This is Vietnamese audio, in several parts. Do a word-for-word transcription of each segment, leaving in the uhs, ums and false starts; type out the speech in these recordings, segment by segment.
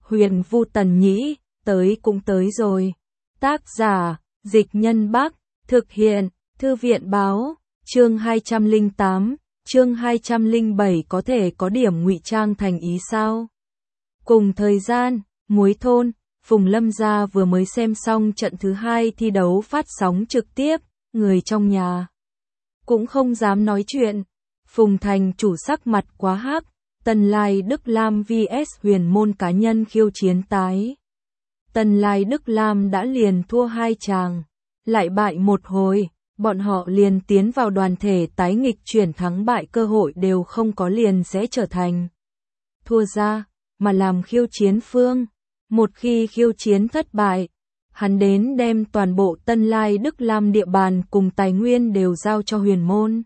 Huyền Vu Tần Nhĩ, tới cũng tới rồi. Tác giả, Dịch Nhân Bắc, thực hiện, Thư viện Báo, chương hai trăm lẻ tám, chương hai trăm lẻ bảy có thể có điểm ngụy trang thành ý sao? Cùng thời gian, Muối Thôn, Phùng Lâm gia vừa mới xem xong trận thứ hai thi đấu phát sóng trực tiếp, người trong nhà cũng không dám nói chuyện. Phùng Thành chủ sắc mặt quá hắc, Tần Lai Đức Lam vs Huyền Môn cá nhân khiêu chiến tái. Tần Lai Đức Lam đã liền thua hai chàng, lại bại một hồi, bọn họ liền tiến vào đoàn thể tái nghịch chuyển, thắng bại cơ hội đều không có, liền sẽ trở thành thua ra, mà làm khiêu chiến phương. Một khi khiêu chiến thất bại, hắn đến đem toàn bộ Tần Lai Đức Lam địa bàn cùng tài nguyên đều giao cho Huyền Môn.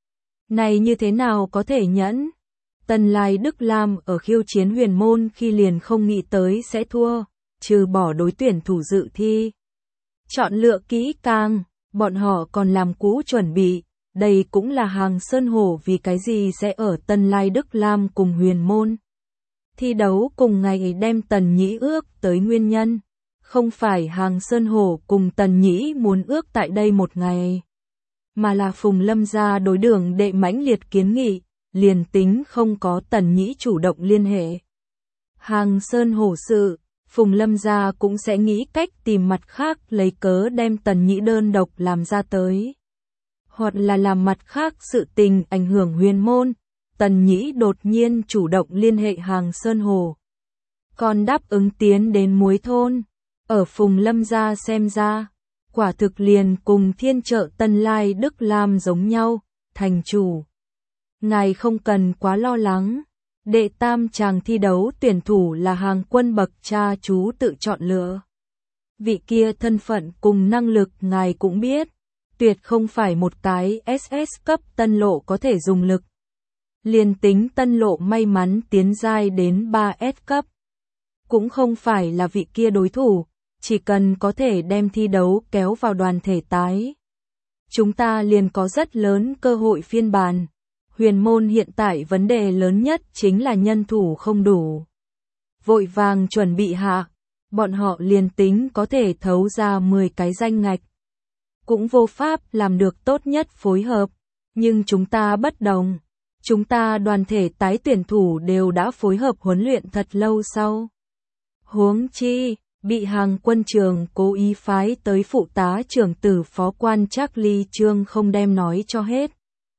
Này như thế nào có thể nhẫn? Tần Lai Đức Lam ở khiêu chiến Huyền Môn khi liền không nghĩ tới sẽ thua, trừ bỏ đối tuyển thủ dự thi chọn lựa kỹ càng, bọn họ còn làm cũ chuẩn bị, đây cũng là hàng sơn hổ vì cái gì sẽ ở Tần Lai Đức Lam cùng Huyền Môn thi đấu cùng ngày đem Tần Nhĩ ước tới nguyên nhân, không phải hàng sơn hổ cùng Tần Nhĩ muốn ước tại đây một ngày, mà là Phùng Lâm gia đối đường đệ mãnh liệt kiến nghị, liền tính không có Tần Nhĩ chủ động liên hệ hàng sơn hổ sự, Phùng Lâm gia cũng sẽ nghĩ cách tìm mặt khác lấy cớ đem Tần Nhĩ đơn độc làm ra tới. Hoặc là làm mặt khác sự tình ảnh hưởng Huyền Môn, Tần Nhĩ đột nhiên chủ động liên hệ hàng sơn hổ. Còn đáp ứng tiến đến Muối Thôn, ở Phùng Lâm gia xem ra, quả thực liền cùng thiên trợ Tần Lai Đức Lam giống nhau, thành chủ. Ngài không cần quá lo lắng. Đệ tam chàng thi đấu tuyển thủ là hàng quân bậc cha chú tự chọn lựa. Vị kia thân phận cùng năng lực ngài cũng biết, tuyệt không phải một cái ét ét cấp Tân Lộ có thể dùng lực. Liền tính Tân Lộ may mắn tiến giai đến ba ét cấp, cũng không phải là vị kia đối thủ, chỉ cần có thể đem thi đấu kéo vào đoàn thể tái. Chúng ta liền có rất lớn cơ hội phiên bản. Huyền Môn hiện tại vấn đề lớn nhất chính là nhân thủ không đủ. Vội vàng chuẩn bị hạ, bọn họ liền tính có thể thấu ra mười cái danh ngạch. Cũng vô pháp làm được tốt nhất phối hợp, nhưng chúng ta bất đồng. Chúng ta đoàn thể tái tuyển thủ đều đã phối hợp huấn luyện thật lâu sau. Huống chi, bị hàng quân trường cố ý phái tới phụ tá trưởng tử phó quan Trác Ly Trương không đem nói cho hết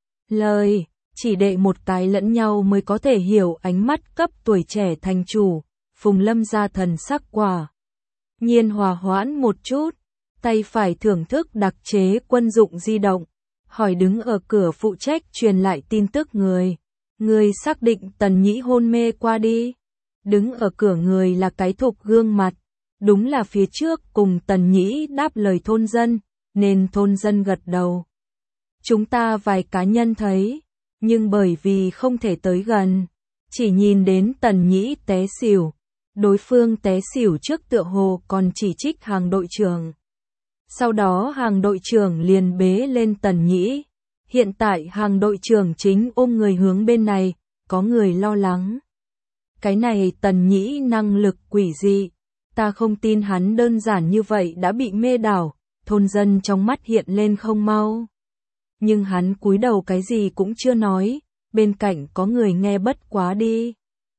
lời. Chỉ đệ một cái lẫn nhau mới có thể hiểu ánh mắt cấp tuổi trẻ thành chủ, Phùng Lâm gia thần sắc quả nhiên hòa hoãn một chút, tay phải thưởng thức đặc chế quân dụng di động, hỏi đứng ở cửa phụ trách truyền lại tin tức người. Người xác định Tần Nhĩ hôn mê qua đi. Đứng ở cửa người là cái thục gương mặt, đúng là phía trước cùng Tần Nhĩ đáp lời thôn dân, nên thôn dân gật đầu. Chúng ta vài cá nhân thấy, nhưng bởi vì không thể tới gần, chỉ nhìn đến Tần Nhĩ té xỉu, đối phương té xỉu trước tựa hồ còn chỉ trích hàng đội trưởng. Sau đó hàng đội trưởng liền bế lên Tần Nhĩ, hiện tại hàng đội trưởng chính ôm người hướng bên này, có người lo lắng. Cái này Tần Nhĩ năng lực quỷ dị, ta không tin hắn đơn giản như vậy đã bị mê đảo, thôn dân trong mắt hiện lên không mau. Nhưng hắn cúi đầu cái gì cũng chưa nói, bên cạnh có người nghe bất quá đi.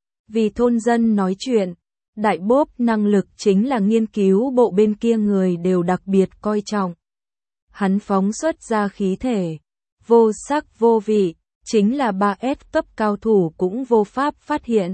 Vì thôn dân nói chuyện, đại bốp năng lực chính là nghiên cứu bộ bên kia người đều đặc biệt coi trọng. Hắn phóng xuất ra khí thể, vô sắc vô vị, chính là ba ét cấp cao thủ cũng vô pháp phát hiện.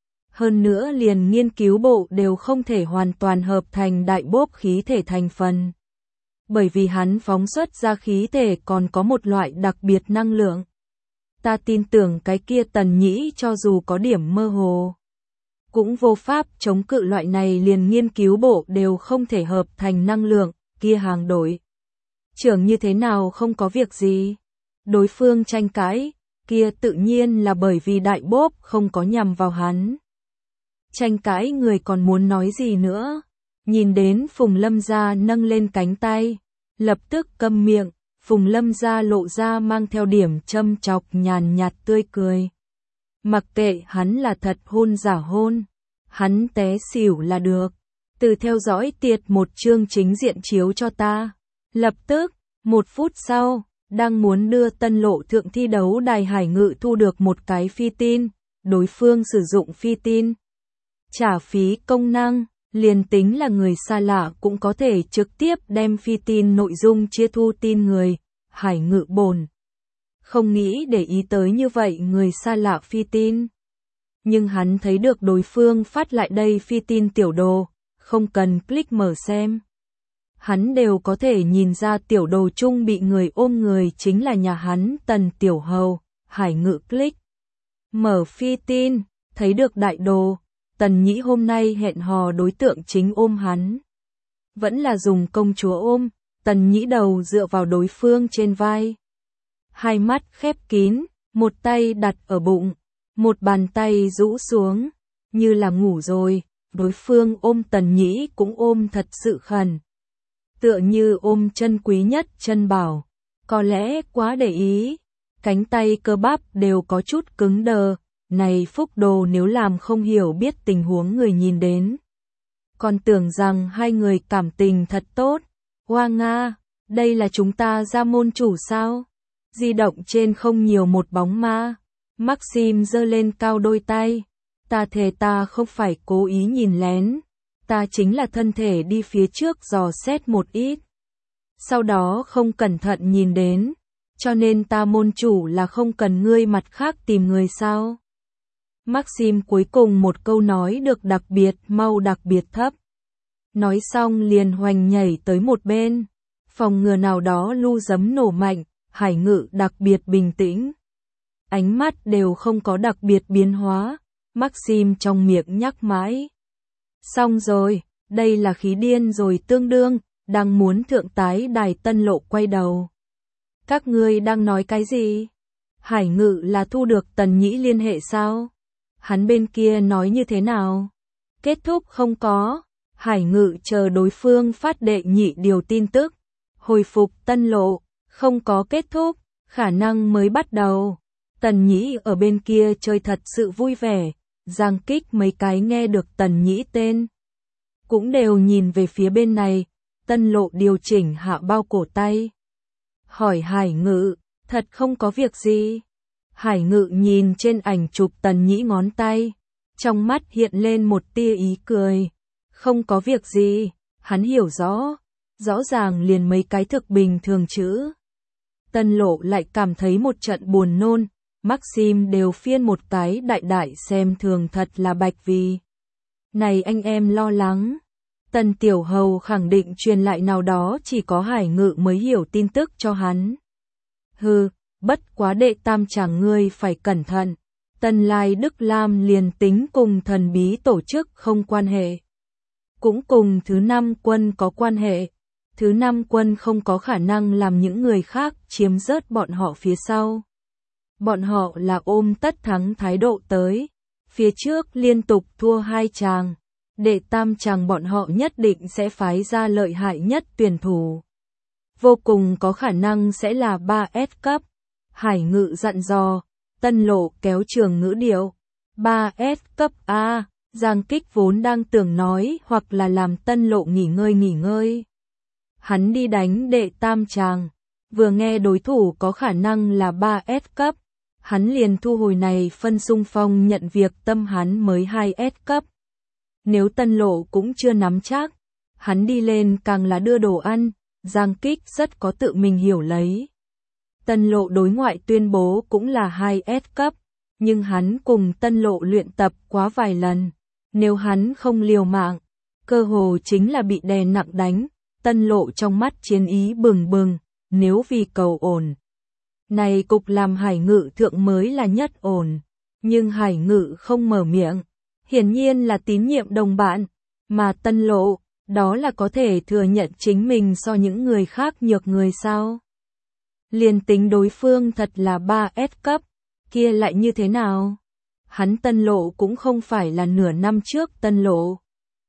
Hơn nữa liền nghiên cứu bộ đều không thể hoàn toàn hợp thành đại bốp khí thể thành phần. Bởi vì hắn phóng xuất ra khí thể còn có một loại đặc biệt năng lượng. Ta tin tưởng cái kia Tần Nhĩ cho dù có điểm mơ hồ, cũng vô pháp chống cự loại này liền nghiên cứu bộ đều không thể hợp thành năng lượng, kia hàng đội trưởng như thế nào không có việc gì. Đối phương tranh cãi, kia tự nhiên là bởi vì đại bốp không có nhằm vào hắn. Tranh cãi người còn muốn nói gì nữa? Nhìn đến Phùng Lâm gia nâng lên cánh tay, lập tức câm miệng, Phùng Lâm gia lộ ra mang theo điểm châm chọc nhàn nhạt tươi cười. Mặc kệ hắn là thật hôn giả hôn, Hắn té xỉu là được. Từ theo dõi tiệt một chương chính diện chiếu cho ta. Lập tức, một phút sau, đang muốn đưa Tân Lộ thượng thi đấu đài Hải Ngự thu được một cái phi tin, đối phương sử dụng phi tin. Trả phí công năng, liền tính là người xa lạ cũng có thể trực tiếp đem phi tin nội dung chia thu tin người, Hải Ngự bổn. Không nghĩ để ý tới như vậy người xa lạ phi tin. Nhưng hắn thấy được đối phương phát lại đây phi tin tiểu đồ, không cần click mở xem. Hắn đều có thể nhìn ra tiểu đồ chung bị người ôm người chính là nhà hắn Tần Tiểu Hầu, Hải Ngự click. Mở phi tin, thấy được đại đồ, Tần Nhĩ hôm nay hẹn hò đối tượng chính ôm hắn. Vẫn là dùng công chúa ôm, Tần Nhĩ đầu dựa vào đối phương trên vai. Hai mắt khép kín, một tay đặt ở bụng, một bàn tay rũ xuống, như là ngủ rồi, đối phương ôm Tần Nhĩ cũng ôm thật sự khẩn. Tựa như ôm chân quý nhất chân bảo, có lẽ quá để ý, cánh tay cơ bắp đều có chút cứng đờ, này phúc đồ nếu làm không hiểu biết tình huống người nhìn đến. Còn tưởng rằng hai người cảm tình thật tốt, hoa nga, đây là chúng ta ra môn chủ sao? Di động trên không nhiều một bóng ma, Maxim giơ lên cao đôi tay, ta thề ta không phải cố ý nhìn lén. Ta chính là thân thể đi phía trước dò xét một ít. Sau đó không cẩn thận nhìn đến, cho nên ta môn chủ là không cần ngươi mặt khác tìm người sao. Maxim cuối cùng một câu nói được đặc biệt mau đặc biệt thấp. Nói xong liền hoành nhảy tới một bên, phòng ngừa nào đó lu giấm nổ mạnh, Hải Ngự đặc biệt bình tĩnh. Ánh mắt đều không có đặc biệt biến hóa, Maxim trong miệng nhắc mãi. Xong rồi, đây là khí điên rồi tương đương, đang muốn thượng tái đài Tân Lộ quay đầu. Các ngươi đang nói cái gì? Hải Ngự là thu được Tần Nhĩ liên hệ sao? Hắn bên kia nói như thế nào? Kết thúc không có. Hải Ngự chờ đối phương phát đệ nhị điều tin tức. Hồi phục Tân Lộ, không có kết thúc, khả năng mới bắt đầu. Tần Nhĩ ở bên kia chơi thật sự vui vẻ. Giang Kích mấy cái nghe được Tần Nhĩ tên, cũng đều nhìn về phía bên này. Tân Lộ điều chỉnh hạ bao cổ tay, hỏi Hải Ngự, thật không có việc gì? Hải Ngự nhìn trên ảnh chụp Tần Nhĩ ngón tay, trong mắt hiện lên một tia ý cười. Không có việc gì, hắn hiểu rõ, rõ ràng liền mấy cái thực bình thường chữ. Tân Lộ lại cảm thấy một trận buồn nôn. Maxim đều phiên một cái đại đại xem thường thật là bạch vì. Này anh em lo lắng. Tần Tiểu Hầu khẳng định truyền lại nào đó chỉ có Hải Ngự mới hiểu tin tức cho hắn. Hừ, bất quá đệ tam chàng ngươi phải cẩn thận. Tần Lai Đức Lam liền tính cùng thần bí tổ chức không quan hệ. Cũng cùng thứ năm quân có quan hệ. Thứ năm quân không có khả năng làm những người khác chiếm rớt bọn họ phía sau. Bọn họ là ôm tất thắng thái độ tới, phía trước liên tục thua hai chàng, đệ tam chàng bọn họ nhất định sẽ phái ra lợi hại nhất tuyển thủ. Vô cùng có khả năng sẽ là ba S cấp. Hải Ngự dặn dò, Tân Lộ kéo trường ngữ điệu. ba S cấp A, Giang Kích vốn đang tưởng nói hoặc là làm Tân Lộ nghỉ ngơi nghỉ ngơi. Hắn đi đánh đệ tam chàng, vừa nghe đối thủ có khả năng là ba S cấp. Hắn liền thu hồi này phân xung phong nhận việc tâm hắn mới hai S cấp. Nếu Tân Lộ cũng chưa nắm chắc, hắn đi lên càng là đưa đồ ăn, Giang Kích rất có tự mình hiểu lấy. Tân Lộ đối ngoại tuyên bố cũng là hai S cấp, nhưng hắn cùng Tân Lộ luyện tập quá vài lần. Nếu hắn không liều mạng, cơ hồ chính là bị đè nặng đánh. Tân Lộ trong mắt chiến ý bừng bừng, nếu vì cầu ổn. Này cục làm Hải Ngự thượng mới là nhất ổn, nhưng Hải Ngự không mở miệng, hiển nhiên là tín nhiệm đồng bạn, mà Tân Lộ, đó là có thể thừa nhận chính mình so những người khác nhược người sao. Liền tính đối phương thật là ba S cấp, kia lại như thế nào? Hắn Tân Lộ cũng không phải là nửa năm trước Tân Lộ.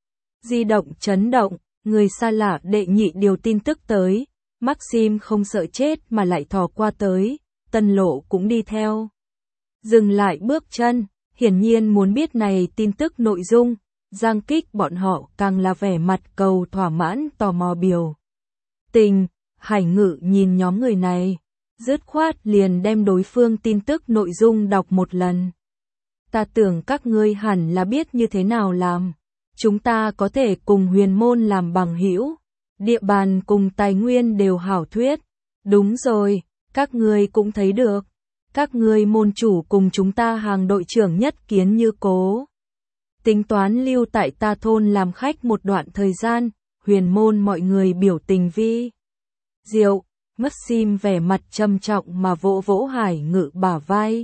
Di động chấn động, người xa lạ đệ nhị điều tin tức tới. Maxim không sợ chết mà lại thò qua tới, Tân Lộ cũng đi theo. Dừng lại bước chân, hiển nhiên muốn biết này tin tức nội dung, Giang Kích bọn họ càng là vẻ mặt cầu thỏa mãn tò mò biểu tình. Hải Ngự nhìn nhóm người này, dứt khoát liền đem đối phương tin tức nội dung đọc một lần. Ta tưởng các ngươi hẳn là biết như thế nào làm. Chúng ta có thể cùng huyền môn làm bằng hữu, địa bàn cùng tài nguyên đều hảo thuyết. Đúng rồi, các ngươi cũng thấy được. Các ngươi môn chủ cùng chúng ta hàng đội trưởng nhất kiến như cố. Tính toán lưu tại ta thôn làm khách một đoạn thời gian, huyền môn mọi người biểu tình vi. Diệu, Maxim vẻ mặt trầm trọng mà vỗ vỗ Hải Ngự bả vai.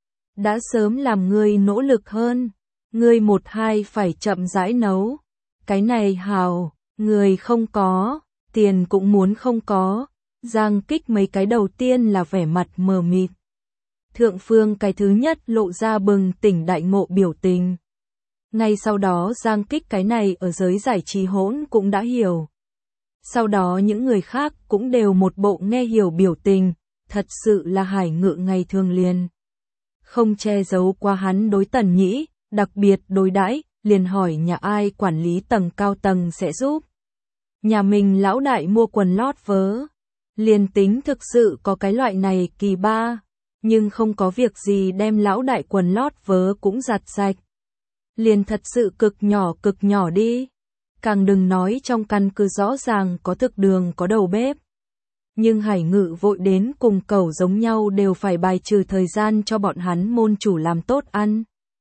Đã sớm làm ngươi nỗ lực hơn, ngươi một hai phải chậm rãi nấu. Cái này hào, người không có, tiền cũng muốn không có. Giang Kích mấy cái đầu tiên là vẻ mặt mờ mịt. Thượng Phương cái thứ nhất lộ ra bừng tỉnh đại ngộ biểu tình. Ngay sau đó Giang Kích cái này ở giới giải trí hỗn cũng đã hiểu. Sau đó những người khác cũng đều một bộ nghe hiểu biểu tình, thật sự là Hải Ngự ngày thường liền. Không che giấu qua hắn đối Tần Nhĩ, đặc biệt đối đãi, liền hỏi nhà ai quản lý tầng cao tầng sẽ giúp. Nhà mình lão đại mua quần lót vớ. Liền tính thực sự có cái loại này kỳ ba, nhưng không có việc gì đem lão đại quần lót vớ cũng giặt sạch. Liền thật sự cực nhỏ cực nhỏ đi. Càng đừng nói trong căn cứ rõ ràng có thực đường có đầu bếp. Nhưng Hải Ngự vội đến cùng cẩu giống nhau đều phải bài trừ thời gian cho bọn hắn môn chủ làm tốt ăn.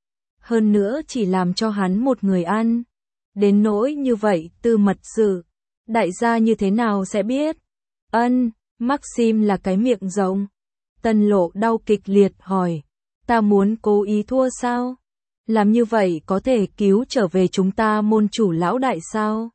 Hơn nữa chỉ làm cho hắn một người ăn. Đến nỗi như vậy tư mật sự, đại gia như thế nào sẽ biết? Ân, Maxim là cái miệng rộng. Tân Lộ đau kịch liệt hỏi, ta muốn cố ý thua sao? Làm như vậy có thể cứu trở về chúng ta môn chủ lão đại sao?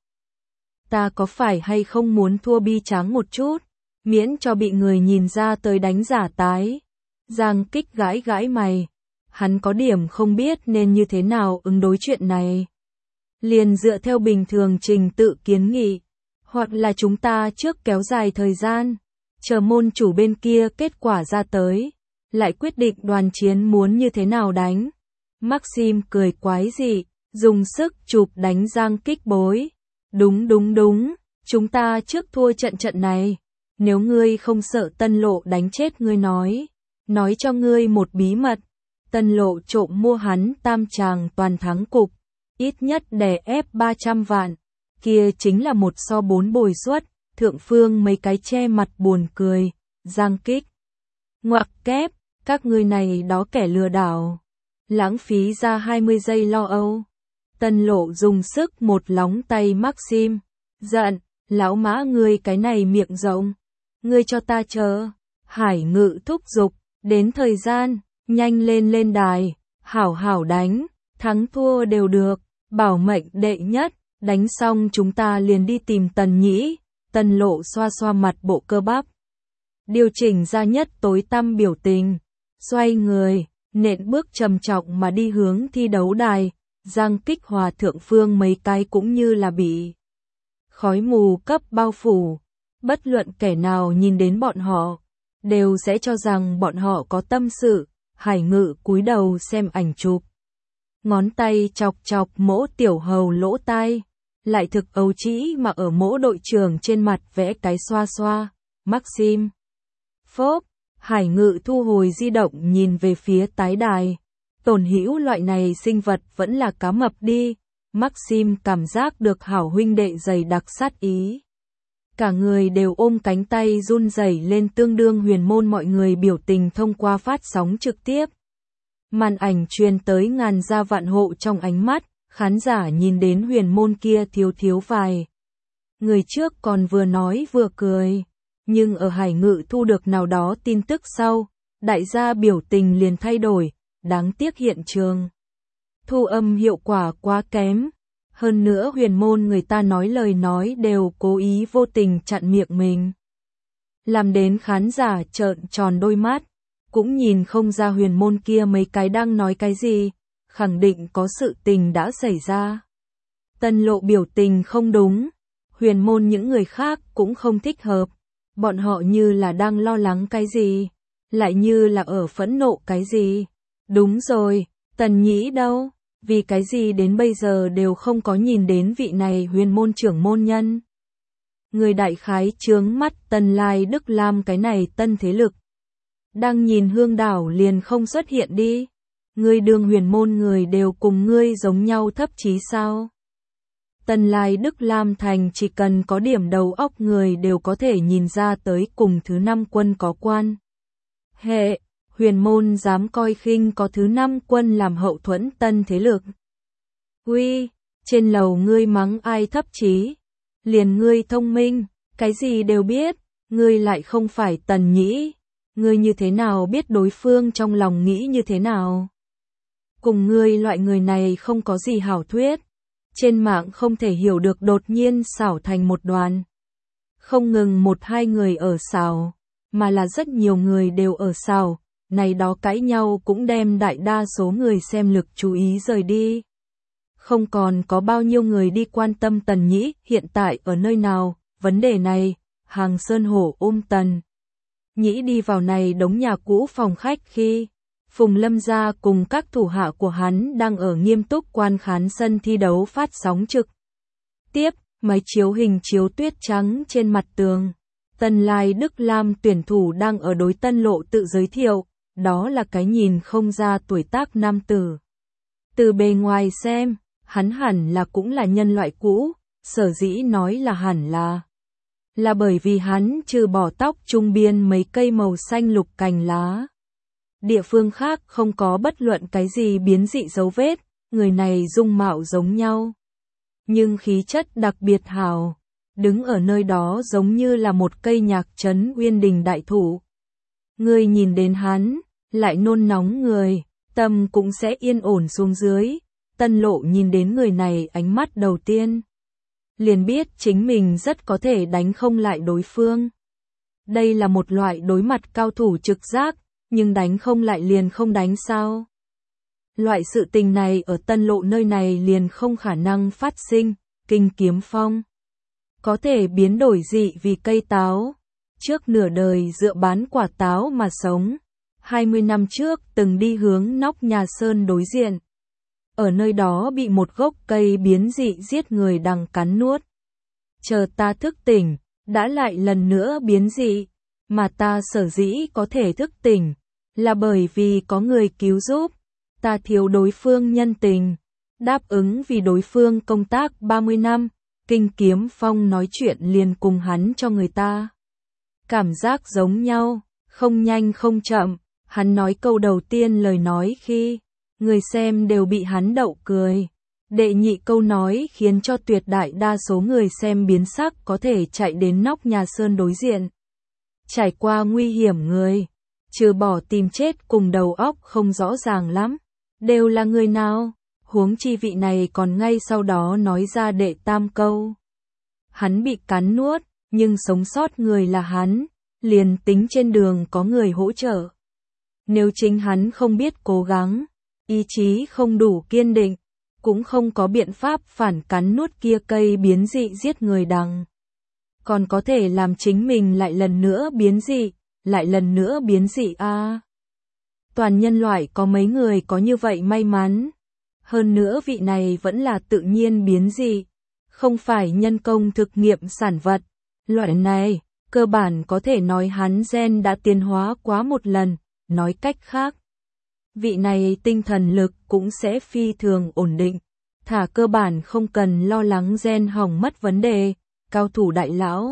Ta có phải hay không muốn thua bi tráng một chút, miễn cho bị người nhìn ra tới đánh giả tái. Giang Kích gãi gãi mày, hắn có điểm không biết nên như thế nào ứng đối chuyện này. Liền dựa theo bình thường trình tự kiến nghị, hoặc là chúng ta trước kéo dài thời gian, chờ môn chủ bên kia kết quả ra tới, lại quyết định đoàn chiến muốn như thế nào đánh. Maxim cười quái dị, dùng sức chụp đánh Giang Kích bối. Đúng đúng đúng, chúng ta trước thua trận trận này. Nếu ngươi không sợ Tân Lộ đánh chết ngươi nói, nói cho ngươi một bí mật. Tân Lộ trộm mua hắn tam tràng toàn thắng cục, ít nhất đè ép ba trăm vạn. Kia chính là một so bốn bồi suất. Thượng Phương mấy cái che mặt buồn cười. Giang Kích, ngoặc kép, các ngươi này đó kẻ lừa đảo. Lãng phí ra hai mươi giây lo âu. Tân Lộ dùng sức một lóng tay Maxim. Giận, lão mã ngươi cái này miệng rộng. Ngươi cho ta chờ. Hải Ngự thúc giục, đến thời gian, nhanh lên lên đài, hảo hảo đánh, thắng thua đều được, bảo mệnh đệ nhất, đánh xong chúng ta liền đi tìm Tần Nhĩ. Tân Lộ xoa xoa mặt bộ cơ bắp. Điều chỉnh ra nhất tối tăm biểu tình, xoay người, nện bước trầm trọng mà đi hướng thi đấu đài. Giang Kích hòa Thượng Phương mấy cái cũng như là bị khói mù cấp bao phủ. Bất luận kẻ nào nhìn đến bọn họ, đều sẽ cho rằng bọn họ có tâm sự. Hải Ngự cúi đầu xem ảnh chụp, ngón tay chọc chọc mỗ tiểu hầu lỗ tai, lại thực ấu trĩ mà ở mỗ đội trưởng trên mặt vẽ cái xoa xoa. Maxim, phốp. Hải Ngự thu hồi di động nhìn về phía tái đài. Tổn hữu loại này sinh vật vẫn là cá mập đi. Maxim cảm giác được hảo huynh đệ dày đặc sát ý. Cả người đều ôm cánh tay run rẩy lên, tương đương huyền môn mọi người biểu tình thông qua phát sóng trực tiếp. Màn ảnh truyền tới ngàn gia vạn hộ trong ánh mắt, khán giả nhìn đến huyền môn kia thiếu thiếu vài. Người trước còn vừa nói vừa cười. Nhưng ở Hải Ngự thu được nào đó tin tức sau, đại gia biểu tình liền thay đổi, đáng tiếc hiện trường thu âm hiệu quả quá kém. Hơn nữa huyền môn người ta nói lời nói đều cố ý vô tình chặn miệng mình, làm đến khán giả trợn tròn đôi mắt, cũng nhìn không ra huyền môn kia mấy cái đang nói cái gì, khẳng định có sự tình đã xảy ra. Tân Lộ biểu tình không đúng, huyền môn những người khác cũng không thích hợp. Bọn họ như là đang lo lắng cái gì, lại như là ở phẫn nộ cái gì. Đúng rồi, Tần Nhĩ đâu? Vì cái gì đến bây giờ đều không có nhìn đến vị này huyền môn trưởng môn nhân. Người đại khái chướng mắt Tần Lai Đức Lam cái này tân thế lực. Đang nhìn hương đảo liền không xuất hiện đi. Ngươi đường huyền môn người đều cùng ngươi giống nhau thấp chí sao? Tần Lai Đức Lam thành chỉ cần có điểm đầu óc người đều có thể nhìn ra tới cùng thứ năm quân có quan. Hệ, huyền môn dám coi khinh có thứ năm quân làm hậu thuẫn tân thế lực. Uy, trên lầu ngươi mắng ai thấp chí? Liền ngươi thông minh, cái gì đều biết, ngươi lại không phải Tần Nhĩ. Ngươi như thế nào biết đối phương trong lòng nghĩ như thế nào? Cùng ngươi loại người này không có gì hảo thuyết. Trên mạng không thể hiểu được đột nhiên xảo thành một đoàn. Không ngừng một hai người ở xảo, mà là rất nhiều người đều ở xảo. Này đó cãi nhau cũng đem đại đa số người xem lực chú ý rời đi. Không còn có bao nhiêu người đi quan tâm Tần Nhĩ hiện tại ở nơi nào. Vấn đề này, Hàng Sơn Hổ ôm Tần Nhĩ đi vào này đống nhà cũ phòng khách khi Phùng Lâm gia cùng các thủ hạ của hắn đang ở nghiêm túc quan khán sân thi đấu phát sóng trực tiếp, máy chiếu hình chiếu tuyết trắng trên mặt tường. Tần Lai Đức Lam tuyển thủ đang ở đối Tân Lộ tự giới thiệu, đó là cái nhìn không ra tuổi tác nam tử. Từ bề ngoài xem, hắn hẳn là cũng là nhân loại cũ, sở dĩ nói là hẳn là. Là bởi vì hắn trừ bỏ tóc trung biên mấy cây màu xanh lục cành lá. Địa phương khác không có bất luận cái gì biến dị dấu vết, người này dung mạo giống nhau. Nhưng khí chất đặc biệt hào, đứng ở nơi đó giống như là một cây nhạc trấn uyên đình đại thụ. Người nhìn đến hắn, lại nôn nóng người, tâm cũng sẽ yên ổn xuống dưới. Tân Lộ nhìn đến người này ánh mắt đầu tiên. Liền biết chính mình rất có thể đánh không lại đối phương. Đây là một loại đối mặt cao thủ trực giác, nhưng đánh không lại liền không đánh sao. Loại sự tình này ở Tân Lộ nơi này liền không khả năng phát sinh, Kinh Kiếm Phong. Có thể biến đổi dị vì cây táo. Trước nửa đời dựa bán quả táo mà sống. hai mươi năm trước từng đi hướng nóc nhà sơn đối diện. Ở nơi đó bị một gốc cây biến dị giết người đằng cắn nuốt. Chờ ta thức tỉnh, đã lại lần nữa biến dị. Mà ta sở dĩ có thể thức tỉnh, là bởi vì có người cứu giúp. Ta thiếu đối phương nhân tình, đáp ứng vì đối phương công tác ba mươi năm. Kinh Kiếm Phong nói chuyện liền cùng hắn cho người ta. Cảm giác giống nhau, không nhanh không chậm. Hắn nói câu đầu tiên lời nói khi người xem đều bị hắn đậu cười. Đệ nhị câu nói khiến cho tuyệt đại đa số người xem biến sắc có thể chạy đến nóc nhà sơn đối diện. Trải qua nguy hiểm người, trừ bỏ tìm chết cùng đầu óc không rõ ràng lắm, đều là người nào, huống chi vị này còn ngay sau đó nói ra đệ tam câu. Hắn bị cắn nuốt, nhưng sống sót người là hắn, liền tính trên đường có người hỗ trợ. Nếu chính hắn không biết cố gắng, ý chí không đủ kiên định, cũng không có biện pháp phản cắn nuốt kia cây biến dị giết người đằng. Còn có thể làm chính mình lại lần nữa biến dị, lại lần nữa biến dị a. À, toàn nhân loại có mấy người có như vậy may mắn. Hơn nữa vị này vẫn là tự nhiên biến dị, không phải nhân công thực nghiệm sản vật. Loại này, cơ bản có thể nói hắn gen đã tiến hóa quá một lần, nói cách khác. Vị này tinh thần lực cũng sẽ phi thường ổn định, thả cơ bản không cần lo lắng gen hỏng mất vấn đề, cao thủ đại lão.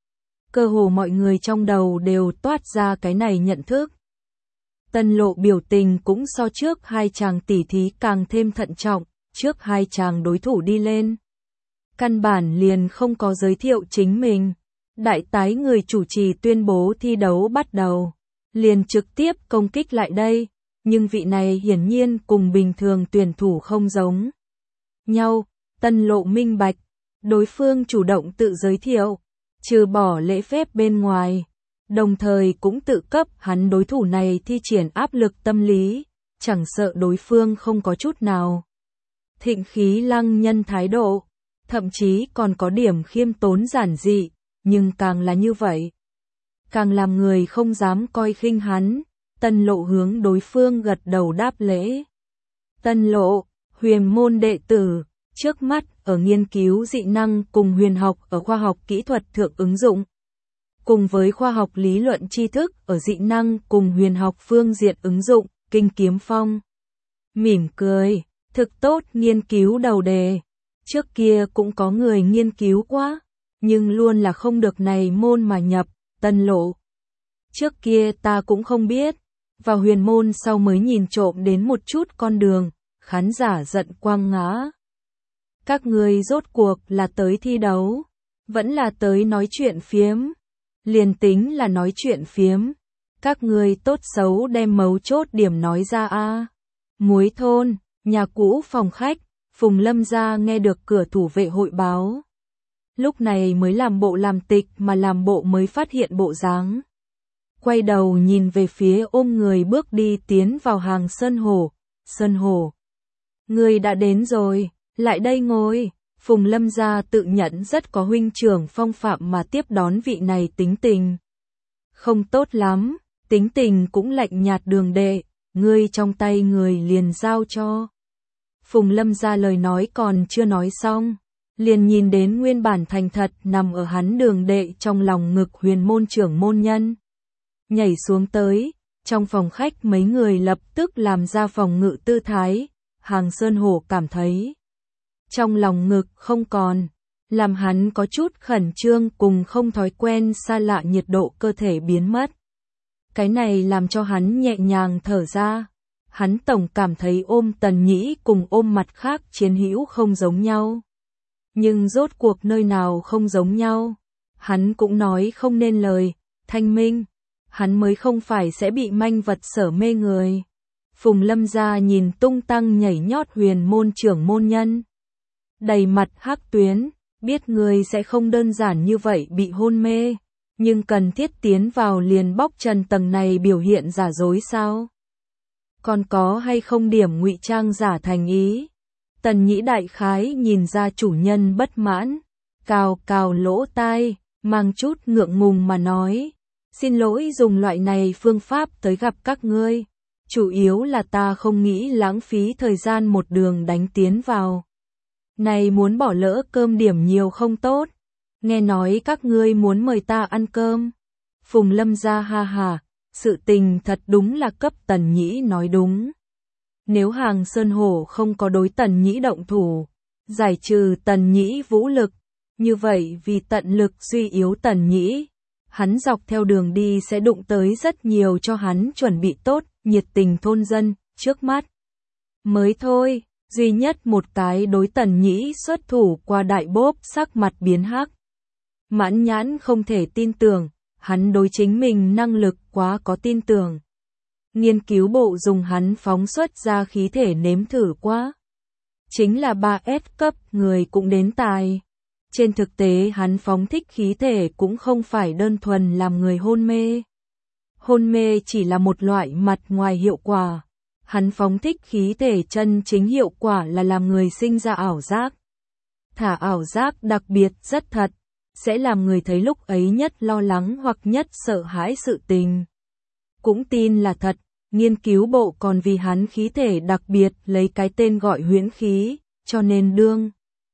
Cơ hồ mọi người trong đầu đều toát ra cái này nhận thức. Tân Lộ biểu tình cũng so trước hai chàng tỉ thí càng thêm thận trọng, trước hai chàng đối thủ đi lên. Căn bản liền không có giới thiệu chính mình. Đại tái người chủ trì tuyên bố thi đấu bắt đầu, liền trực tiếp công kích lại đây, nhưng vị này hiển nhiên cùng bình thường tuyển thủ không giống nhau. Tân Lộ minh bạch, đối phương chủ động tự giới thiệu, trừ bỏ lễ phép bên ngoài, đồng thời cũng tự cấp hắn đối thủ này thi triển áp lực tâm lý, chẳng sợ đối phương không có chút nào thịnh khí lăng nhân thái độ, thậm chí còn có điểm khiêm tốn giản dị, nhưng càng là như vậy, càng làm người không dám coi khinh hắn. Tân Lộ hướng đối phương gật đầu đáp lễ. Tân Lộ, huyền môn đệ tử, trước mắt ở nghiên cứu dị năng cùng huyền học ở khoa học kỹ thuật thượng ứng dụng. Cùng với khoa học lý luận tri thức ở dị năng cùng huyền học phương diện ứng dụng, Kinh Kiếm Phong mỉm cười, thực tốt nghiên cứu đầu đề. Trước kia cũng có người nghiên cứu quá, nhưng luôn là không được này môn mà nhập, tân lộ. Trước kia ta cũng không biết, vào huyền môn sau mới nhìn trộm đến một chút con đường, khán giả giận quăng ngã. Các người rốt cuộc là tới thi đấu, vẫn là tới nói chuyện phiếm. Liền tính là nói chuyện phiếm, các người tốt xấu đem mấu chốt điểm nói ra a. Muối thôn, nhà cũ phòng khách, Phùng Lâm gia nghe được cửa thủ vệ hội báo. Lúc này mới làm bộ làm tịch mà làm bộ mới phát hiện bộ dáng. Quay đầu nhìn về phía ôm người bước đi tiến vào hàng Sơn Hổ. Sơn Hổ, người đã đến rồi, lại đây ngồi. Phùng Lâm gia tự nhận rất có huynh trưởng phong phạm mà tiếp đón vị này tính tình. Không tốt lắm, tính tình cũng lạnh nhạt đường đệ, ngươi trong tay người liền giao cho. Phùng Lâm gia lời nói còn chưa nói xong, liền nhìn đến nguyên bản thành thật nằm ở hắn đường đệ trong lòng ngực huyền môn trưởng môn nhân. Nhảy xuống tới, trong phòng khách mấy người lập tức làm ra phòng ngự tư thái, hàng Sơn Hổ cảm thấy trong lòng ngực không còn, làm hắn có chút khẩn trương cùng không thói quen xa lạ nhiệt độ cơ thể biến mất. Cái này làm cho hắn nhẹ nhàng thở ra, hắn tổng cảm thấy ôm Tần Nhĩ cùng ôm mặt khác chiến hữu không giống nhau. Nhưng rốt cuộc nơi nào không giống nhau, hắn cũng nói không nên lời, thanh minh, hắn mới không phải sẽ bị manh vật sở mê người. Phùng Lâm gia nhìn tung tăng nhảy nhót huyền môn trưởng môn nhân. Đầy mặt hắc tuyến, biết người sẽ không đơn giản như vậy bị hôn mê, nhưng cần thiết tiến vào liền bóc trần tầng này biểu hiện giả dối sao? Còn có hay không điểm ngụy trang giả thành ý? Tần Nhĩ đại khái nhìn ra chủ nhân bất mãn, cào cào lỗ tai, mang chút ngượng ngùng mà nói, xin lỗi dùng loại này phương pháp tới gặp các ngươi, chủ yếu là ta không nghĩ lãng phí thời gian một đường đánh tiến vào. Này muốn bỏ lỡ cơm điểm nhiều không tốt, nghe nói các ngươi muốn mời ta ăn cơm. Phùng Lâm gia ha ha, sự tình thật đúng là cấp Tần Nhĩ nói đúng. Nếu hàng Sơn Hổ không có đối Tần Nhĩ động thủ, giải trừ Tần Nhĩ vũ lực, như vậy vì tận lực suy yếu Tần Nhĩ, hắn dọc theo đường đi sẽ đụng tới rất nhiều cho hắn chuẩn bị tốt, nhiệt tình thôn dân, trước mắt. Mới thôi, duy nhất một cái đối Tần Nhĩ xuất thủ qua đại bốp sắc mặt biến hắc. Mãn Nhãn không thể tin tưởng, hắn đối chính mình năng lực quá có tin tưởng. Nghiên cứu bộ dùng hắn phóng xuất ra khí thể nếm thử quá. Chính là ba S cấp người cũng đến tài. Trên thực tế hắn phóng thích khí thể cũng không phải đơn thuần làm người hôn mê. Hôn mê chỉ là một loại mặt ngoài hiệu quả. Hắn phóng thích khí thể chân chính hiệu quả là làm người sinh ra ảo giác. Thả ảo giác đặc biệt rất thật, sẽ làm người thấy lúc ấy nhất lo lắng hoặc nhất sợ hãi sự tình. Cũng tin là thật, nghiên cứu bộ còn vì hắn khí thể đặc biệt lấy cái tên gọi huyễn khí, cho nên đương.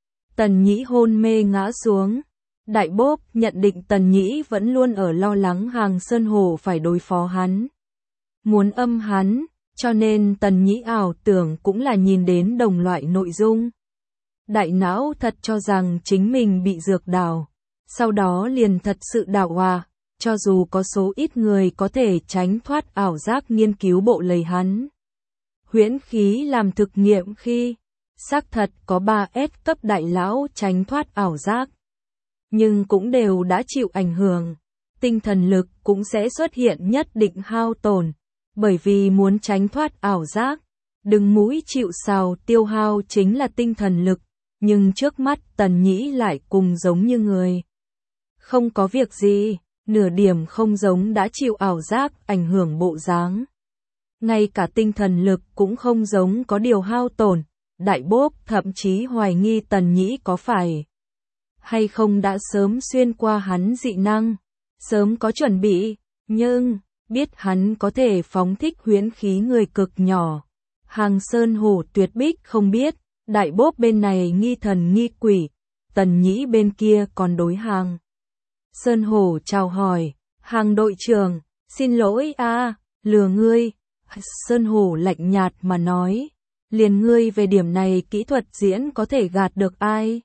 Tần Nhĩ hôn mê ngã xuống. Đại bốp nhận định Tần Nhĩ vẫn luôn ở lo lắng hàng Sơn Hổ phải đối phó hắn. Muốn âm hắn, cho nên Tần Nhĩ ảo tưởng cũng là nhìn đến đồng loại nội dung. Đại não thật cho rằng chính mình bị dược đảo, sau đó liền thật sự đảo hòa, cho dù có số ít người có thể tránh thoát ảo giác nghiên cứu bộ lấy hắn. Huyễn khí làm thực nghiệm khi, xác thật có ba S cấp đại lão tránh thoát ảo giác. Nhưng cũng đều đã chịu ảnh hưởng, tinh thần lực cũng sẽ xuất hiện nhất định hao tổn, bởi vì muốn tránh thoát ảo giác, đừng mũi chịu sào tiêu hao chính là tinh thần lực, nhưng trước mắt Tần Nhĩ lại cùng giống như người. Không có việc gì, nửa điểm không giống đã chịu ảo giác ảnh hưởng bộ dáng. Ngay cả tinh thần lực cũng không giống có điều hao tổn, đại bốp thậm chí hoài nghi Tần Nhĩ có phải hay không đã sớm xuyên qua hắn dị năng, sớm có chuẩn bị, nhưng biết hắn có thể phóng thích huyễn khí người cực nhỏ, Hàng Sơn Hổ tuyệt bích không biết, đại bốp bên này nghi thần nghi quỷ, Tần Nhĩ bên kia còn đối Hàng. Sơn Hổ chào hỏi, Hàng đội trưởng, xin lỗi a, lừa ngươi. Sơn Hổ lạnh nhạt mà nói, liền ngươi về điểm này kỹ thuật diễn có thể gạt được ai.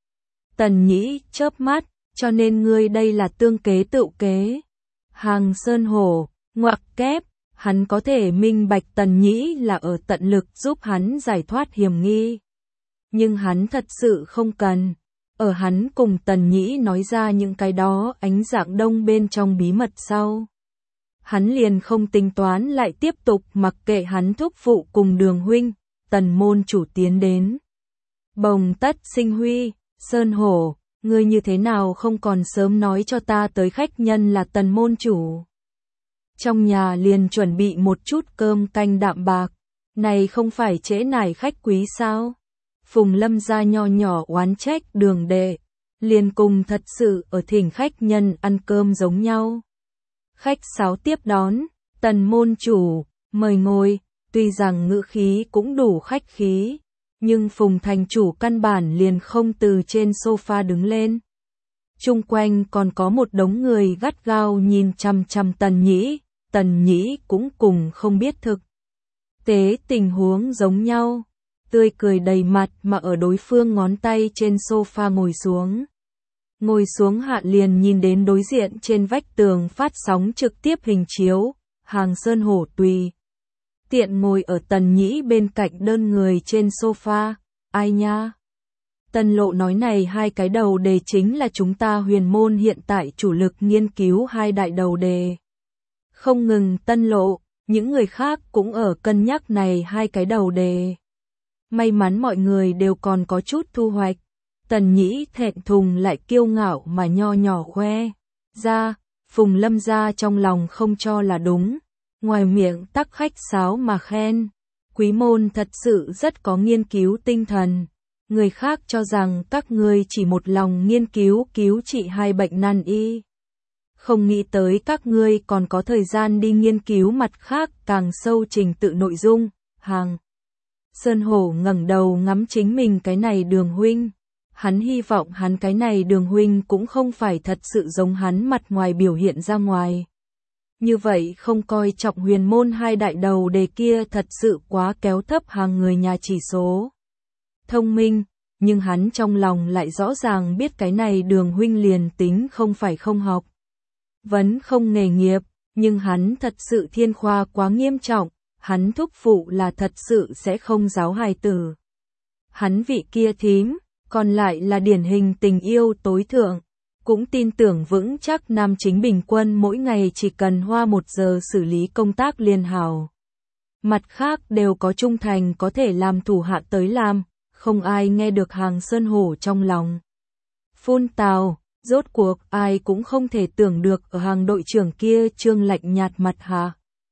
Tần Nhĩ chớp mắt, cho nên ngươi đây là tương kế tự kế. Hàng Sơn Hổ, ngoặc kép, hắn có thể minh bạch Tần Nhĩ là ở tận lực giúp hắn giải thoát hiểm nghi. Nhưng hắn thật sự không cần. Ở hắn cùng Tần Nhĩ nói ra những cái đó ánh dạng đông bên trong bí mật sau. Hắn liền không tính toán lại tiếp tục mặc kệ hắn thúc phụ cùng Đường huynh, Tần môn chủ tiến đến. Bồng Tất Sinh Huy, Sơn Hổ, ngươi như thế nào không còn sớm nói cho ta tới khách nhân là Tần môn chủ. Trong nhà liền chuẩn bị một chút cơm canh đạm bạc, này không phải trễ nải khách quý sao? Phùng Lâm gia nho nhỏ oán trách Đường đệ, liền cùng thật sự ở thỉnh khách nhân ăn cơm giống nhau. Khách sáo tiếp đón, Tần môn chủ, mời ngồi, tuy rằng ngữ khí cũng đủ khách khí, nhưng Phùng thành chủ căn bản liền không từ trên sofa đứng lên. Chung quanh còn có một đống người gắt gao nhìn chằm chằm Tần Nhĩ, Tần Nhĩ cũng cùng không biết thực tế tình huống giống nhau, tươi cười đầy mặt mà ở đối phương ngón tay trên sofa ngồi xuống. Ngồi xuống hạ liền nhìn đến đối diện trên vách tường phát sóng trực tiếp hình chiếu, Hàng Sơn Hổ tùy tiện ngồi ở Tần Nhĩ bên cạnh đơn người trên sofa, ai nha? Tân Lộ nói này hai cái đầu đề chính là chúng ta huyền môn hiện tại chủ lực nghiên cứu hai đại đầu đề. Không ngừng Tân Lộ, những người khác cũng ở cân nhắc này hai cái đầu đề. May mắn mọi người đều còn có chút thu hoạch. Tần Nhĩ thẹn thùng lại kiêu ngạo mà nho nhỏ khoe ra, Phùng Lâm gia trong lòng không cho là đúng, ngoài miệng tắc khách sáo mà khen. Quý môn thật sự rất có nghiên cứu tinh thần. Người khác cho rằng các ngươi chỉ một lòng nghiên cứu cứu trị hai bệnh nan y. Không nghĩ tới các ngươi còn có thời gian đi nghiên cứu mặt khác càng sâu trình tự nội dung. Hàng Sơn Hổ ngẩng đầu ngắm chính mình cái này Đường huynh. Hắn hy vọng hắn cái này Đường huynh cũng không phải thật sự giống hắn mặt ngoài biểu hiện ra ngoài. Như vậy không coi trọng huyền môn hai đại đầu đề kia thật sự quá kéo thấp hàng người nhà chỉ số. Thông minh, nhưng hắn trong lòng lại rõ ràng biết cái này Đường huynh liền tính không phải không học. Vẫn không nghề nghiệp, nhưng hắn thật sự thiên khoa quá nghiêm trọng, hắn thúc phụ là thật sự sẽ không giáo hài tử. Hắn vị kia thím, còn lại là điển hình tình yêu tối thượng, cũng tin tưởng vững chắc nam chính bình quân mỗi ngày chỉ cần hoa một giờ xử lý công tác liền hảo. Mặt khác đều có trung thành có thể làm thủ hạ tới làm, không ai nghe được Hàng Sơn Hổ trong lòng. Phun tào, rốt cuộc ai cũng không thể tưởng được ở Hàng đội trưởng kia trương lạnh nhạt mặt hạ.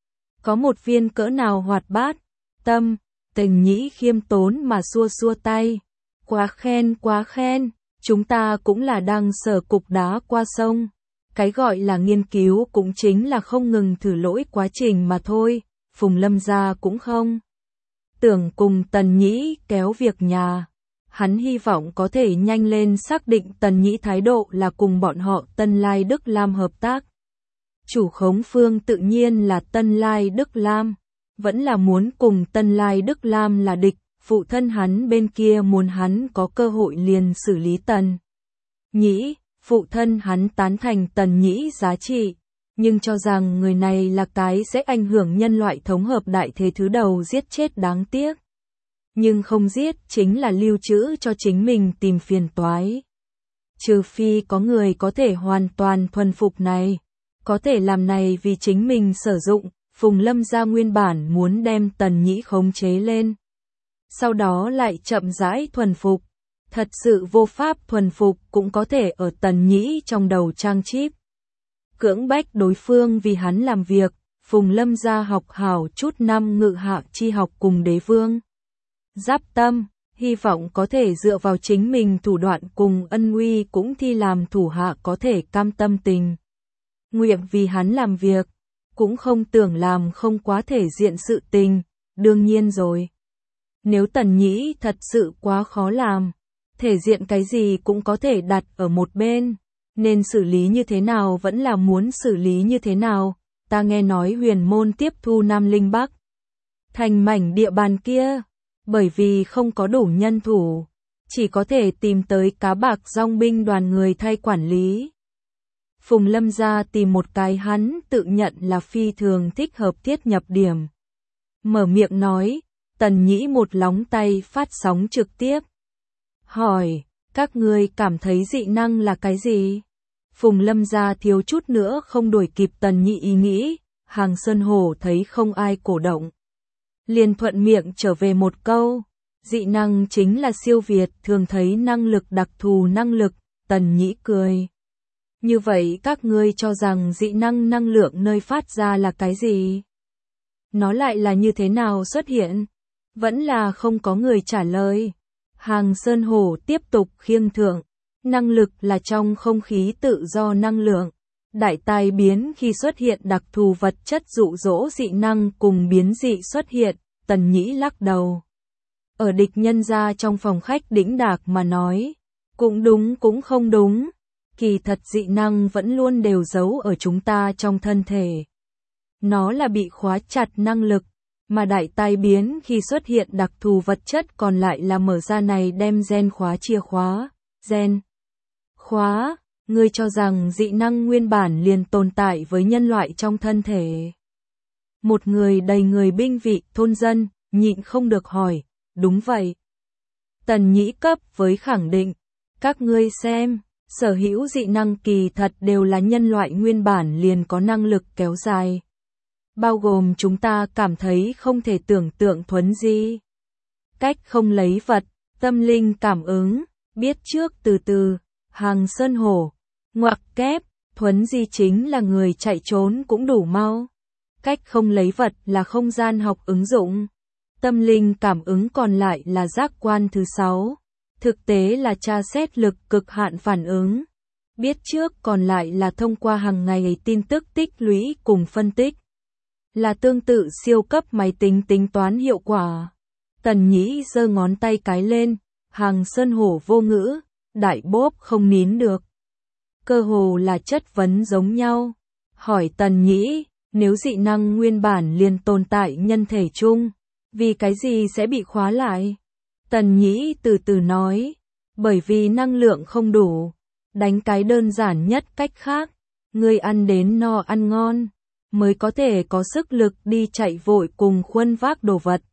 Có một viên cỡ nào hoạt bát, tâm, Tần Nhĩ khiêm tốn mà xua xua tay. Quá khen quá khen, chúng ta cũng là đang sở cục đá qua sông. Cái gọi là nghiên cứu cũng chính là không ngừng thử lỗi quá trình mà thôi, Phùng Lâm gia cũng không tưởng cùng Tần Nhĩ kéo việc nhà. Hắn hy vọng có thể nhanh lên xác định Tần Nhĩ thái độ là cùng bọn họ Tân Lai Đức Lam hợp tác. Chủ khống phương tự nhiên là Tân Lai Đức Lam, vẫn là muốn cùng Tân Lai Đức Lam là địch, phụ thân hắn bên kia muốn hắn có cơ hội liền xử lý Tần Nhĩ, phụ thân hắn tán thành Tần Nhĩ giá trị, nhưng cho rằng người này là cái sẽ ảnh hưởng nhân loại thống hợp đại thế thứ đầu giết chết đáng tiếc. Nhưng không giết chính là lưu trữ cho chính mình tìm phiền toái. Trừ phi có người có thể hoàn toàn thuần phục này, có thể làm này vì chính mình sử dụng, Phùng Lâm gia nguyên bản muốn đem Tần Nhĩ khống chế lên. Sau đó lại chậm rãi thuần phục, thật sự vô pháp thuần phục cũng có thể ở Tần Nhĩ trong đầu trang chip. Cưỡng bách đối phương vì hắn làm việc, Phùng Lâm gia học hảo chút năm ngự hạ chi học cùng đế vương. Giáp tâm, hy vọng có thể dựa vào chính mình thủ đoạn cùng ân uy cũng thi làm thủ hạ có thể cam tâm tình nguyện vì hắn làm việc, cũng không tưởng làm không quá thể diện sự tình, đương nhiên rồi. Nếu Tần Nhĩ thật sự quá khó làm, thể diện cái gì cũng có thể đặt ở một bên, nên xử lý như thế nào vẫn là muốn xử lý như thế nào. Ta nghe nói Huyền Môn tiếp thu Nam Linh Bắc thành mảnh địa bàn kia, bởi vì không có đủ nhân thủ, chỉ có thể tìm tới Cá Bạc Dong binh đoàn người thay quản lý. Phùng Lâm ra tìm một cái hắn tự nhận là phi thường thích hợp thiết nhập điểm. Mở miệng nói, Tần Nhĩ một lóng tay phát sóng trực tiếp. Hỏi, các ngươi cảm thấy dị năng là cái gì? Phùng Lâm ra thiếu chút nữa không đuổi kịp Tần Nhĩ ý nghĩ, Hàng Sơn Hổ thấy không ai cổ động. Liền thuận miệng trở về một câu, dị năng chính là siêu việt thường thấy năng lực đặc thù năng lực. Tần Nhĩ cười. Như vậy các ngươi cho rằng dị năng năng lượng nơi phát ra là cái gì? Nó lại là như thế nào xuất hiện? Vẫn là không có người trả lời. Hàng Sơn Hổ tiếp tục khiêng thượng. Năng lực là trong không khí tự do năng lượng. Đại tai biến khi xuất hiện đặc thù vật chất dụ dỗ dị năng cùng biến dị xuất hiện. Tần Nhĩ lắc đầu. Ở địch nhân ra trong phòng khách đĩnh đạc mà nói. Cũng đúng cũng không đúng. Kỳ thật dị năng vẫn luôn đều giấu ở chúng ta trong thân thể. Nó là bị khóa chặt năng lực, mà đại tai biến khi xuất hiện đặc thù vật chất còn lại là mở ra này đem gen khóa chìa khóa. Gen khóa, ngươi cho rằng dị năng nguyên bản liền tồn tại với nhân loại trong thân thể. Một người đầy người binh vị thôn dân, nhịn không được hỏi, đúng vậy. Tần Nhĩ cấp với khẳng định, các ngươi xem. Sở hữu dị năng kỳ thật đều là nhân loại nguyên bản liền có năng lực kéo dài. Bao gồm chúng ta cảm thấy không thể tưởng tượng thuấn di. Cách không lấy vật, tâm linh cảm ứng, biết trước từ từ, Hàng Sơn Hổ, ngoặc kép, thuấn di chính là người chạy trốn cũng đủ mau. Cách không lấy vật là không gian học ứng dụng. Tâm linh cảm ứng còn lại là giác quan thứ sáu. Thực tế là tra xét lực cực hạn phản ứng. Biết trước còn lại là thông qua hàng ngày tin tức tích lũy cùng phân tích. Là tương tự siêu cấp máy tính tính toán hiệu quả. Tần Nhĩ giơ ngón tay cái lên, Hàng Sơn Hổ vô ngữ, đại bốp không nín được. Cơ hồ là chất vấn giống nhau. Hỏi Tần Nhĩ, nếu dị năng nguyên bản liền tồn tại nhân thể chung, vì cái gì sẽ bị khóa lại? Tần Nhĩ từ từ nói, bởi vì năng lượng không đủ. Đánh cái đơn giản nhất cách khác, ngươi ăn đến no ăn ngon, mới có thể có sức lực đi chạy vội cùng khuân vác đồ vật.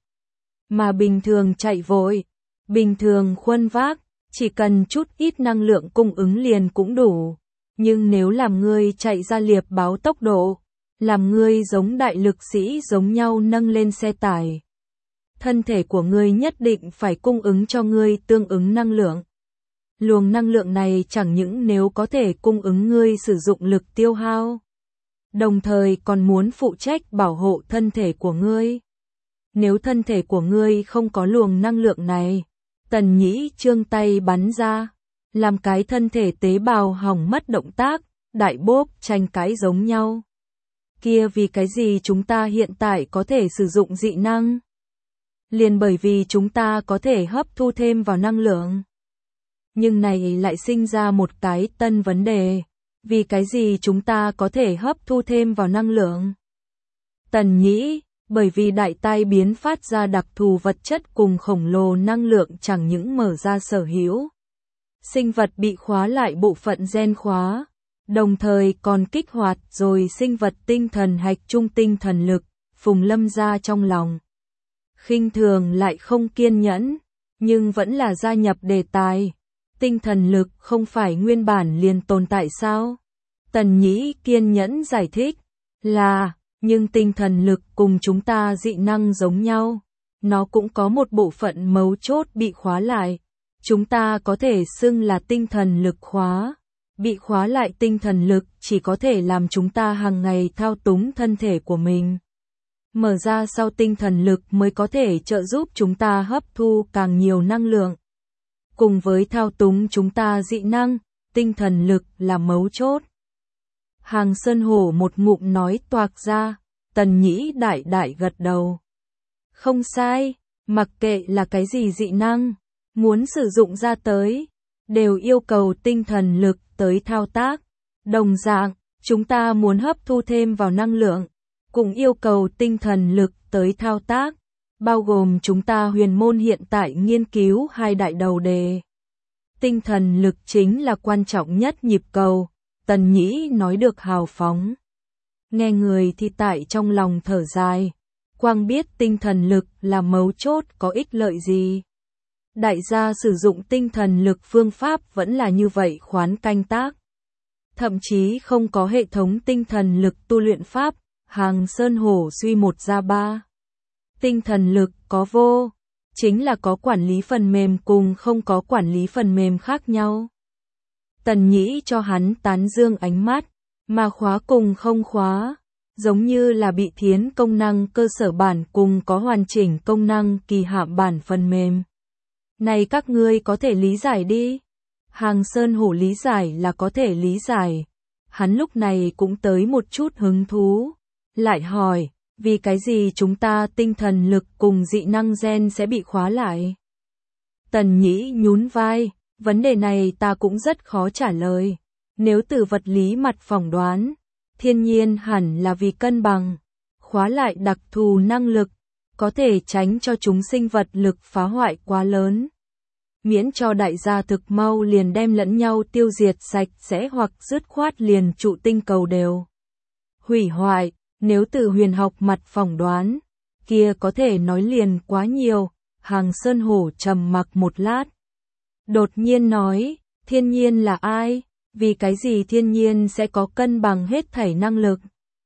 Mà bình thường chạy vội, bình thường khuân vác, chỉ cần chút ít năng lượng cung ứng liền cũng đủ. Nhưng nếu làm ngươi chạy ra liệp báo tốc độ, làm ngươi giống đại lực sĩ giống nhau nâng lên xe tải, thân thể của ngươi nhất định phải cung ứng cho ngươi tương ứng năng lượng. Luồng năng lượng này chẳng những nếu có thể cung ứng ngươi sử dụng lực tiêu hao, đồng thời còn muốn phụ trách bảo hộ thân thể của ngươi. Nếu thân thể của ngươi không có luồng năng lượng này, Tần Nhĩ trương tay bắn ra, làm cái thân thể tế bào hỏng mất động tác, đại bốp tranh cãi giống nhau. Kia vì cái gì chúng ta hiện tại có thể sử dụng dị năng? Liền bởi vì chúng ta có thể hấp thu thêm vào năng lượng. Nhưng này lại sinh ra một cái tân vấn đề. Vì cái gì chúng ta có thể hấp thu thêm vào năng lượng? Tần Nhĩ, bởi vì đại tai biến phát ra đặc thù vật chất cùng khổng lồ năng lượng chẳng những mở ra sở hữu. Sinh vật bị khóa lại bộ phận gen khóa, đồng thời còn kích hoạt rồi sinh vật tinh thần hạch trung tinh thần lực, Phùng Lâm ra trong lòng. Khinh thường lại không kiên nhẫn, nhưng vẫn là gia nhập đề tài. Tinh thần lực không phải nguyên bản liền tồn tại sao? Tần Nhĩ kiên nhẫn giải thích, là, nhưng tinh thần lực cùng chúng ta dị năng giống nhau. Nó cũng có một bộ phận mấu chốt bị khóa lại. Chúng ta có thể xưng là tinh thần lực khóa. Bị khóa lại tinh thần lực chỉ có thể làm chúng ta hàng ngày thao túng thân thể của mình. Mở ra sau tinh thần lực mới có thể trợ giúp chúng ta hấp thu càng nhiều năng lượng. Cùng với thao túng chúng ta dị năng, tinh thần lực là mấu chốt. Hàng Sơn Hổ một ngụm nói toạc ra, Tần Nhĩ đại đại gật đầu. Không sai, mặc kệ là cái gì dị năng, muốn sử dụng ra tới, đều yêu cầu tinh thần lực tới thao tác. Đồng dạng, chúng ta muốn hấp thu thêm vào năng lượng, cũng yêu cầu tinh thần lực tới thao tác, bao gồm chúng ta huyền môn hiện tại nghiên cứu hai đại đầu đề. Tinh thần lực chính là quan trọng nhất nhịp cầu, Tần Nhĩ nói được hào phóng. Nghe người thì tại trong lòng thở dài, quang biết tinh thần lực là mấu chốt có ích lợi gì. Đại gia sử dụng tinh thần lực phương pháp vẫn là như vậy khoán canh tác. Thậm chí không có hệ thống tinh thần lực tu luyện pháp, hàng sơn hổ suy một ra ba. Tinh thần lực có vô, chính là có quản lý phần mềm cùng không có quản lý phần mềm khác nhau. Tần Nhĩ cho hắn tán dương ánh mắt, mà khóa cùng không khóa, giống như là bị thiến công năng cơ sở bản cùng có hoàn chỉnh công năng kỳ hạm bản phần mềm. Này các ngươi có thể lý giải đi. Hàng Sơn Hổ lý giải là có thể lý giải. Hắn lúc này cũng tới một chút hứng thú. Lại hỏi, vì cái gì chúng ta tinh thần lực cùng dị năng gen sẽ bị khóa lại? Tần Nhĩ nhún vai, vấn đề này ta cũng rất khó trả lời. Nếu từ vật lý mặt phỏng đoán, thiên nhiên hẳn là vì cân bằng, khóa lại đặc thù năng lực, có thể tránh cho chúng sinh vật lực phá hoại quá lớn. Miễn cho đại gia thực mau liền đem lẫn nhau tiêu diệt sạch sẽ hoặc dứt khoát liền trụ tinh cầu đều hủy hoại, nếu từ huyền học mặt phỏng đoán, kia có thể nói liền quá nhiều. Hàng Sơn Hổ trầm mặc một lát, đột nhiên nói, thiên nhiên là ai? Vì cái gì thiên nhiên sẽ có cân bằng hết thảy năng lực?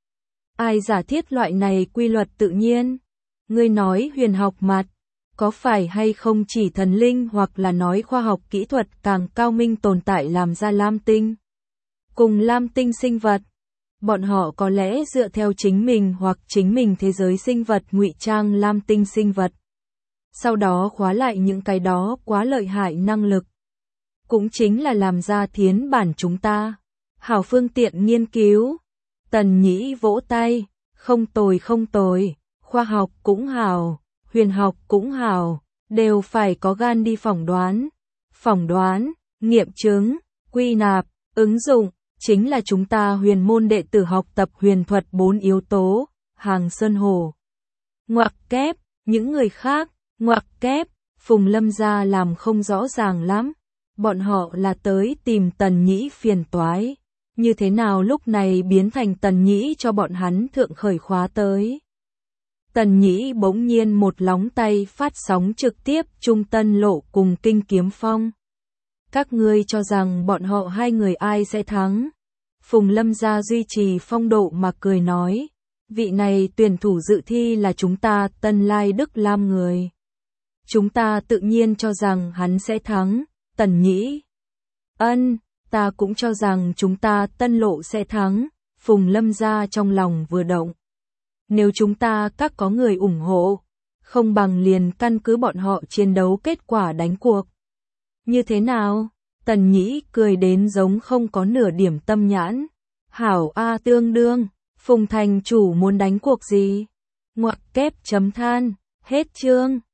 Ai giả thiết loại này quy luật tự nhiên? Ngươi nói huyền học mặt, có phải hay không chỉ thần linh hoặc là nói khoa học kỹ thuật càng cao minh tồn tại làm ra lam tinh? Cùng lam tinh sinh vật, bọn họ có lẽ dựa theo chính mình hoặc chính mình thế giới sinh vật ngụy trang lam tinh sinh vật. Sau đó khóa lại những cái đó quá lợi hại năng lực. Cũng chính là làm ra thiến bản chúng ta. Hảo phương tiện nghiên cứu. Tần Nhĩ vỗ tay, không tồi không tồi, khoa học cũng hảo, huyền học cũng hảo, đều phải có gan đi phỏng đoán. Phỏng đoán, nghiệm chứng, quy nạp, ứng dụng, chính là chúng ta huyền môn đệ tử học tập huyền thuật bốn yếu tố. Hàng Sơn Hổ ngoặc kép, những người khác, ngoặc kép, Phùng Lâm gia làm không rõ ràng lắm. Bọn họ là tới tìm Tần Nhĩ phiền toái. Như thế nào lúc này biến thành Tần Nhĩ cho bọn hắn thượng khởi khóa tới. Tần Nhĩ bỗng nhiên một lóng tay phát sóng trực tiếp Trung Tân Lộ cùng Kinh Kiếm Phong. Các ngươi cho rằng bọn họ hai người ai sẽ thắng? Phùng Lâm gia duy trì phong độ mà cười nói. Vị này tuyển thủ dự thi là chúng ta Tân Lai Đức Lam người. Chúng ta tự nhiên cho rằng hắn sẽ thắng. Tần Nhĩ. Ân, ta cũng cho rằng chúng ta Tân Lộ sẽ thắng. Phùng Lâm gia trong lòng vừa động. Nếu chúng ta các có người ủng hộ, không bằng liền căn cứ bọn họ chiến đấu kết quả đánh cuộc. Như thế nào? Tần Nhĩ cười đến giống không có nửa điểm tâm nhãn. Hảo A tương đương, Phùng thành chủ muốn đánh cuộc gì? Ngoặc kép chấm than, hết chương.